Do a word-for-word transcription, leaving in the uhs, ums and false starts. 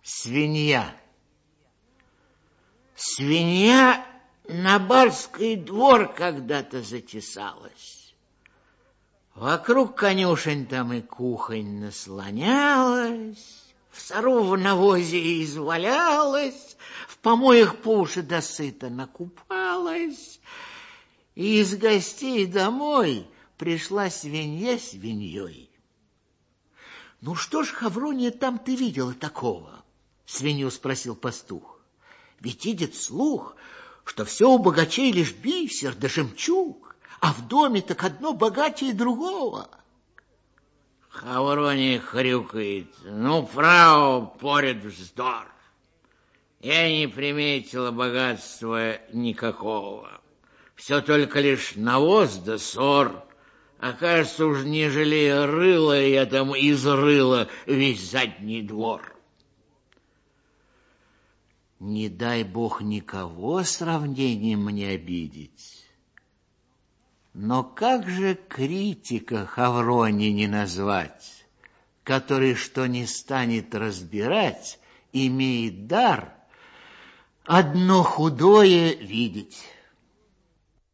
Свинья. Свинья на барский двор когда-то затесалась. Вокруг конюшень там и кухонь наслонялась, в сару в навозе извалялась, в помоях по уши досыта накупалась, и из гостей домой пришла свинья свиньей. Ну что ж, Хаврония, там ты видела такого? Свинью спросил пастух. Ведь идет слух, что все у богачей лишь бисер да жемчуг, а в доме так одно богатее другого. Хаврония хрюкает. Ну, право, поряд вздор. Я не приметила богатства никакого. Все только лишь навоз да сор. А кажется, уж не жалея рыла, я там изрыла весь задний двор. Не дай бог никого сравнением мне обидеть. Но как же критика Хавронии не назвать, который, что не станет разбирать, имеет дар одно худое видеть.